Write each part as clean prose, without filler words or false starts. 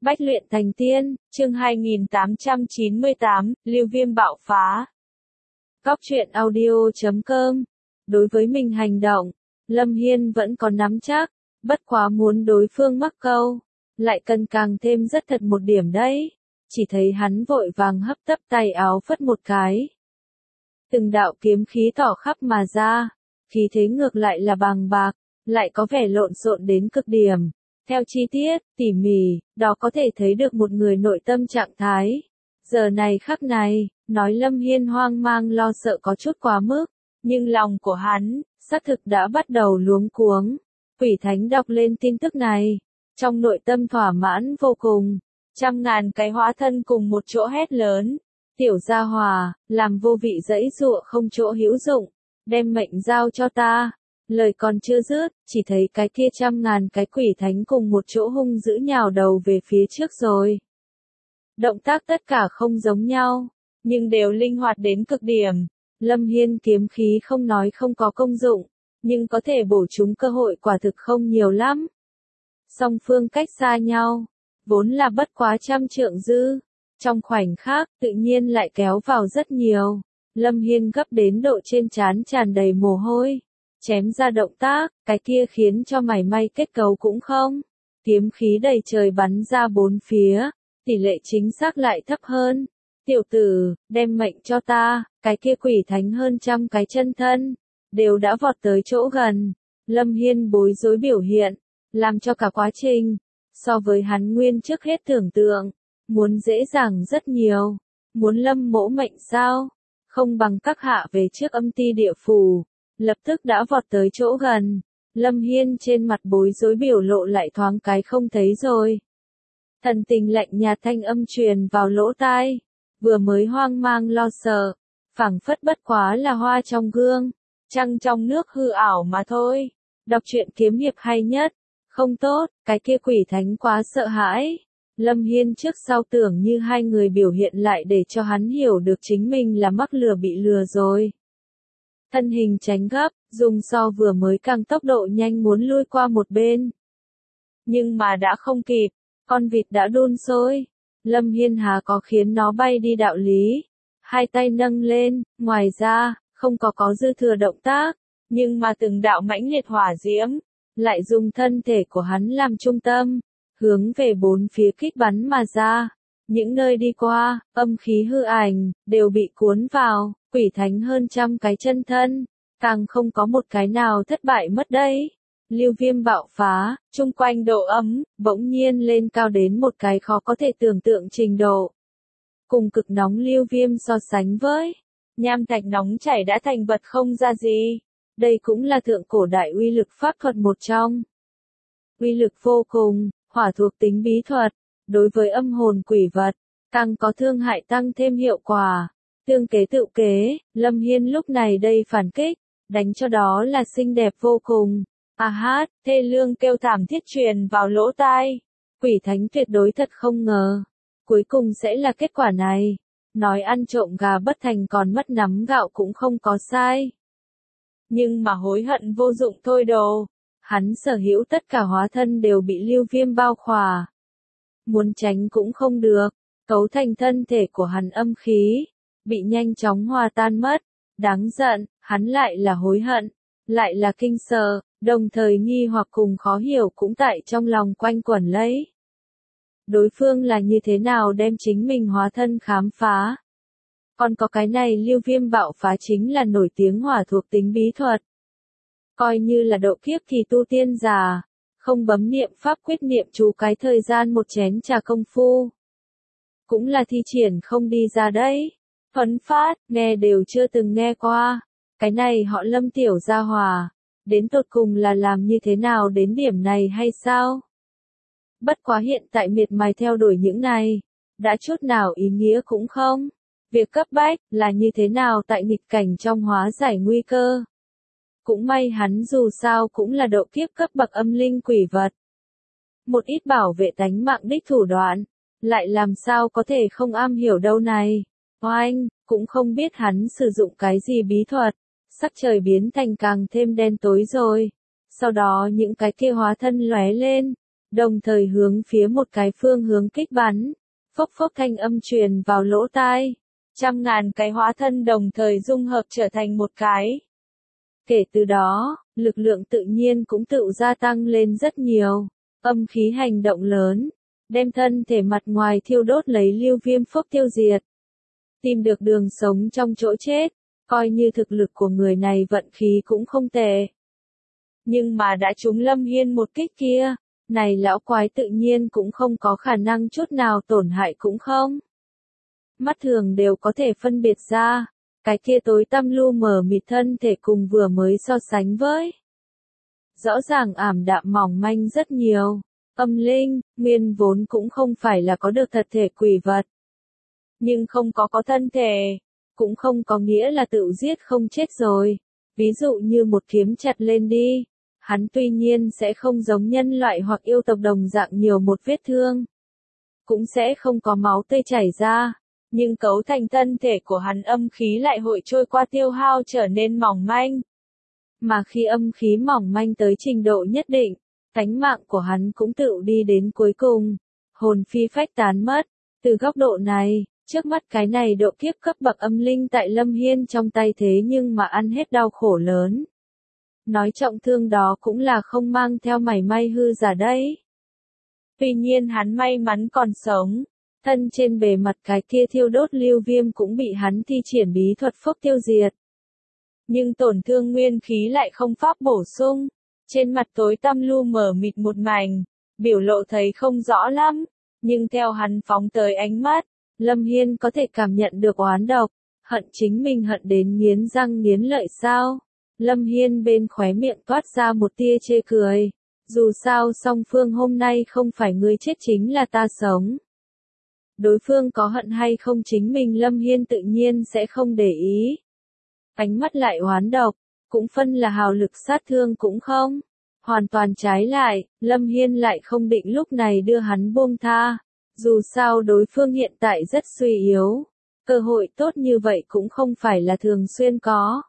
Bách luyện thành tiên, chương 2898, Lưu Viêm bạo phá. Góc truyện audio.com. Đối với mình hành động, Lâm Hiên vẫn có nắm chắc, bất quá muốn đối phương mắc câu, lại cần càng thêm rất thật một điểm đấy. Chỉ thấy hắn vội vàng hấp tấp tay áo phất một cái. Từng đạo kiếm khí tỏ khắp mà ra, khí thế ngược lại là bàng bạc, lại có vẻ lộn xộn đến cực điểm. Theo chi tiết, tỉ mỉ, đó có thể thấy được một người nội tâm trạng thái. Giờ này khắc này, nói Lâm Hiên hoang mang lo sợ có chút quá mức, nhưng lòng của hắn, xác thực đã bắt đầu luống cuống. Quỷ Thánh đọc lên tin tức này, trong nội tâm thỏa mãn vô cùng, trăm ngàn cái hóa thân cùng một chỗ hét lớn. Tiểu gia hòa, làm vô vị dẫy dụa không chỗ hữu dụng, đem mệnh giao cho ta. Lời còn chưa dứt, chỉ thấy cái kia trăm ngàn cái quỷ thánh cùng một chỗ hung dữ nhào đầu về phía trước rồi. Động tác tất cả không giống nhau, nhưng đều linh hoạt đến cực điểm. Lâm Hiên kiếm khí không nói không có công dụng, nhưng có thể bổ trúng cơ hội quả thực không nhiều lắm. Song phương cách xa nhau, vốn là bất quá trăm trượng dư, trong khoảnh khắc tự nhiên lại kéo vào rất nhiều. Lâm Hiên gấp đến độ trên trán tràn đầy mồ hôi. Chém ra động tác, cái kia khiến cho mảy may kết cấu cũng không. Kiếm khí đầy trời bắn ra bốn phía, tỷ lệ chính xác lại thấp hơn. Tiểu tử, đem mệnh cho ta, cái kia quỷ thánh hơn trăm cái chân thân, đều đã vọt tới chỗ gần. Lâm Hiên bối rối biểu hiện, làm cho cả quá trình, so với hắn nguyên trước hết tưởng tượng, muốn dễ dàng rất nhiều. Muốn Lâm mỗ mệnh sao? Không bằng các hạ về trước âm ti địa phủ. Lập tức đã vọt tới chỗ gần. Lâm Hiên trên mặt bối rối biểu lộ lại thoáng cái không thấy rồi. Thần tình lạnh nhạt thanh âm truyền vào lỗ tai. Vừa mới hoang mang lo sợ, phảng phất bất quá là hoa trong gương, trăng trong nước hư ảo mà thôi. Đọc truyện kiếm hiệp hay nhất. Không tốt, cái kia quỷ thánh quá sợ hãi. Lâm Hiên trước sau tưởng như hai người biểu hiện lại để cho hắn hiểu được chính mình là mắc lừa bị lừa rồi. Thân hình tránh gấp, dùng so vừa mới càng tốc độ nhanh muốn lui qua một bên. Nhưng mà đã không kịp, con vịt đã đun sôi. Lâm Hiên hà có khiến nó bay đi đạo lý. Hai tay nâng lên, ngoài ra, không có dư thừa động tác, nhưng mà từng đạo mãnh liệt hỏa diễm, lại dùng thân thể của hắn làm trung tâm, hướng về bốn phía kích bắn mà ra. Những nơi đi qua, âm khí hư ảnh, đều bị cuốn vào. Quỷ thánh hơn trăm cái chân thân, càng không có một cái nào thất bại mất đấy. Lưu Viêm bạo phá, chung quanh độ ấm, bỗng nhiên lên cao đến một cái khó có thể tưởng tượng trình độ. Cùng cực nóng Lưu Viêm so sánh với, nham thạch nóng chảy đã thành vật không ra gì. Đây cũng là thượng cổ đại uy lực pháp thuật một trong. Uy lực vô cùng, hỏa thuộc tính bí thuật, đối với âm hồn quỷ vật, càng có thương hại tăng thêm hiệu quả. Tương kế tự kế, Lâm Hiên lúc này đây phản kích, đánh cho đó là xinh đẹp vô cùng. Hát, thê lương kêu thảm thiết truyền vào lỗ tai. Quỷ thánh tuyệt đối thật không ngờ. Cuối cùng sẽ là kết quả này. Nói ăn trộm gà bất thành còn mất nắm gạo cũng không có sai. Nhưng mà hối hận vô dụng thôi đồ. Hắn sở hữu tất cả hóa thân đều bị Lưu Viêm bao khỏa. Muốn tránh cũng không được. Cấu thành thân thể của hắn âm khí, bị nhanh chóng hòa tan mất. Đáng giận, hắn lại là hối hận, lại là kinh sợ, đồng thời nghi hoặc cùng khó hiểu cũng tại trong lòng quanh quẩn lấy. Đối phương là như thế nào đem chính mình hóa thân khám phá? Còn có cái này Lưu Viêm bạo phá chính là nổi tiếng hỏa thuộc tính bí thuật. Coi như là độ kiếp thì tu tiên già, không bấm niệm pháp quyết niệm chú cái thời gian một chén trà công phu. Cũng là thi triển không đi ra đấy. Huấn phát, nghe đều chưa từng nghe qua. Cái này họ Lâm tiểu gia hòa, đến tột cùng là làm như thế nào đến điểm này hay sao? Bất quá hiện tại miệt mài theo đuổi những này, đã chút nào ý nghĩa cũng không. Việc cấp bách là như thế nào tại nghịch cảnh trong hóa giải nguy cơ. Cũng may hắn dù sao cũng là độ kiếp cấp bậc âm linh quỷ vật. Một ít bảo vệ tánh mạng đích thủ đoạn, lại làm sao có thể không am hiểu đâu này. Oanh, cũng không biết hắn sử dụng cái gì bí thuật, sắc trời biến thành càng thêm đen tối rồi. Sau đó những cái kia hóa thân lóe lên, đồng thời hướng phía một cái phương hướng kích bắn. Phốc phốc thanh âm truyền vào lỗ tai. Trăm ngàn cái hóa thân đồng thời dung hợp trở thành một cái. Kể từ đó, lực lượng tự nhiên cũng tự gia tăng lên rất nhiều. Âm khí hành động lớn, đem thân thể mặt ngoài thiêu đốt lấy Lưu Viêm Phốc tiêu diệt. Tìm được đường sống trong chỗ chết, coi như thực lực của người này vận khí cũng không tệ. Nhưng mà đã trúng Lâm Hiên một kích kia, này lão quái tự nhiên cũng không có khả năng chút nào tổn hại cũng không. Mắt thường đều có thể phân biệt ra, cái kia tối tăm lu mờ mịt thân thể cùng vừa mới so sánh với. Rõ ràng ảm đạm mỏng manh rất nhiều, âm linh, nguyên vốn cũng không phải là có được thật thể quỷ vật. Nhưng không có thân thể, cũng không có nghĩa là tự giết không chết rồi. Ví dụ như một kiếm chặt lên đi, hắn tuy nhiên sẽ không giống nhân loại hoặc yêu tộc đồng dạng nhiều một vết thương. Cũng sẽ không có máu tươi chảy ra, nhưng cấu thành thân thể của hắn âm khí lại hội trôi qua tiêu hao trở nên mỏng manh. Mà khi âm khí mỏng manh tới trình độ nhất định, tánh mạng của hắn cũng tự đi đến cuối cùng, hồn phi phách tán mất. Từ góc độ này, trước mắt cái này độ kiếp cấp bậc âm linh tại Lâm Hiên trong tay thế nhưng mà ăn hết đau khổ lớn. Nói trọng thương đó cũng là không mang theo mảy may hư giả đấy. Tuy nhiên hắn may mắn còn sống, thân trên bề mặt cái kia thiêu đốt Lưu Viêm cũng bị hắn thi triển bí thuật phốc tiêu diệt. Nhưng tổn thương nguyên khí lại không pháp bổ sung, trên mặt tối tăm lu mờ mịt một mảnh, biểu lộ thấy không rõ lắm, nhưng theo hắn phóng tới ánh mắt, Lâm Hiên có thể cảm nhận được oán độc, hận chính mình hận đến nghiến răng nghiến lợi sao. Lâm Hiên bên khóe miệng toát ra một tia chê cười, dù sao song phương hôm nay không phải ngươi chết chính là ta sống. Đối phương có hận hay không chính mình Lâm Hiên tự nhiên sẽ không để ý. Ánh mắt lại oán độc, cũng phân là hào lực sát thương cũng không. Hoàn toàn trái lại, Lâm Hiên lại không định lúc này đưa hắn buông tha. Dù sao đối phương hiện tại rất suy yếu, cơ hội tốt như vậy cũng không phải là thường xuyên có.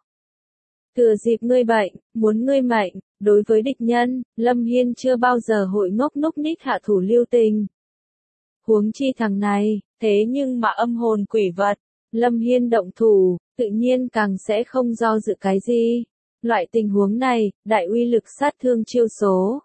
Thừa dịp ngươi bệnh, muốn ngươi mệnh, đối với địch nhân, Lâm Hiên chưa bao giờ hội ngốc núc ních hạ thủ lưu tình. Huống chi thằng này, thế nhưng mà âm hồn quỷ vật, Lâm Hiên động thủ, tự nhiên càng sẽ không do dự cái gì. Loại tình huống này, đại uy lực sát thương chiêu số.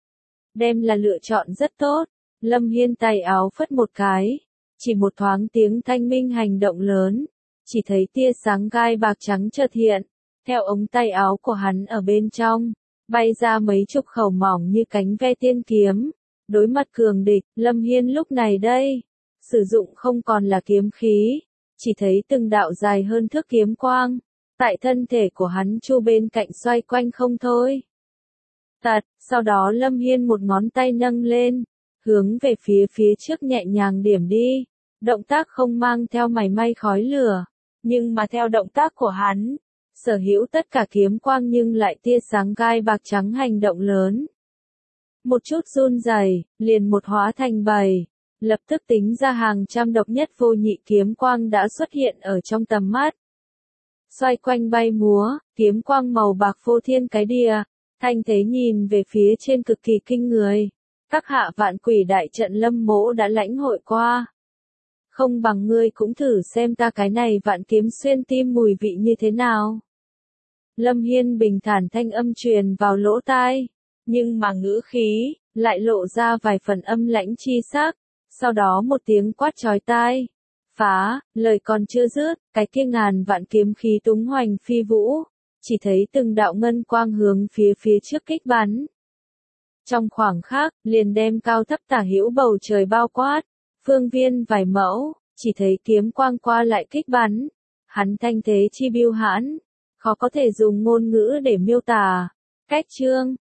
Đem là lựa chọn rất tốt. Lâm Hiên tay áo phất một cái, chỉ một thoáng tiếng thanh minh hành động lớn, chỉ thấy tia sáng gai bạc trắng chợt hiện, theo ống tay áo của hắn ở bên trong, bay ra mấy chục khẩu mỏng như cánh ve tiên kiếm. Đối mặt cường địch, Lâm Hiên lúc này đây, sử dụng không còn là kiếm khí, chỉ thấy từng đạo dài hơn thước kiếm quang, tại thân thể của hắn chu bên cạnh xoay quanh không thôi. Tật, sau đó Lâm Hiên một ngón tay nâng lên, hướng về phía trước nhẹ nhàng điểm đi, động tác không mang theo mảy may khói lửa, nhưng mà theo động tác của hắn, sở hữu tất cả kiếm quang nhưng lại tia sáng gai bạc trắng hành động lớn. Một chút run rẩy, liền một hóa thành bầy, lập tức tính ra hàng trăm độc nhất vô nhị kiếm quang đã xuất hiện ở trong tầm mắt. Xoay quanh bay múa, kiếm quang màu bạc phô thiên cái địa, thanh thế nhìn về phía trên cực kỳ kinh người. Các hạ vạn quỷ đại trận Lâm Mỗ đã lãnh hội qua. Không bằng ngươi cũng thử xem ta cái này vạn kiếm xuyên tim mùi vị như thế nào. Lâm Hiên bình thản thanh âm truyền vào lỗ tai, nhưng mà ngữ khí, lại lộ ra vài phần âm lãnh chi sắc, sau đó một tiếng quát chói tai. Phá, lời còn chưa dứt, cái kia ngàn vạn kiếm khí túng hoành phi vũ, chỉ thấy từng đạo ngân quang hướng phía trước kích bắn. Trong khoảng khắc, liền đem cao thấp tả hữu bầu trời bao quát, phương viên vài mẫu, chỉ thấy kiếm quang qua lại kích bắn. Hắn thanh thế chi biêu hãn, khó có thể dùng ngôn ngữ để miêu tả. Cách chương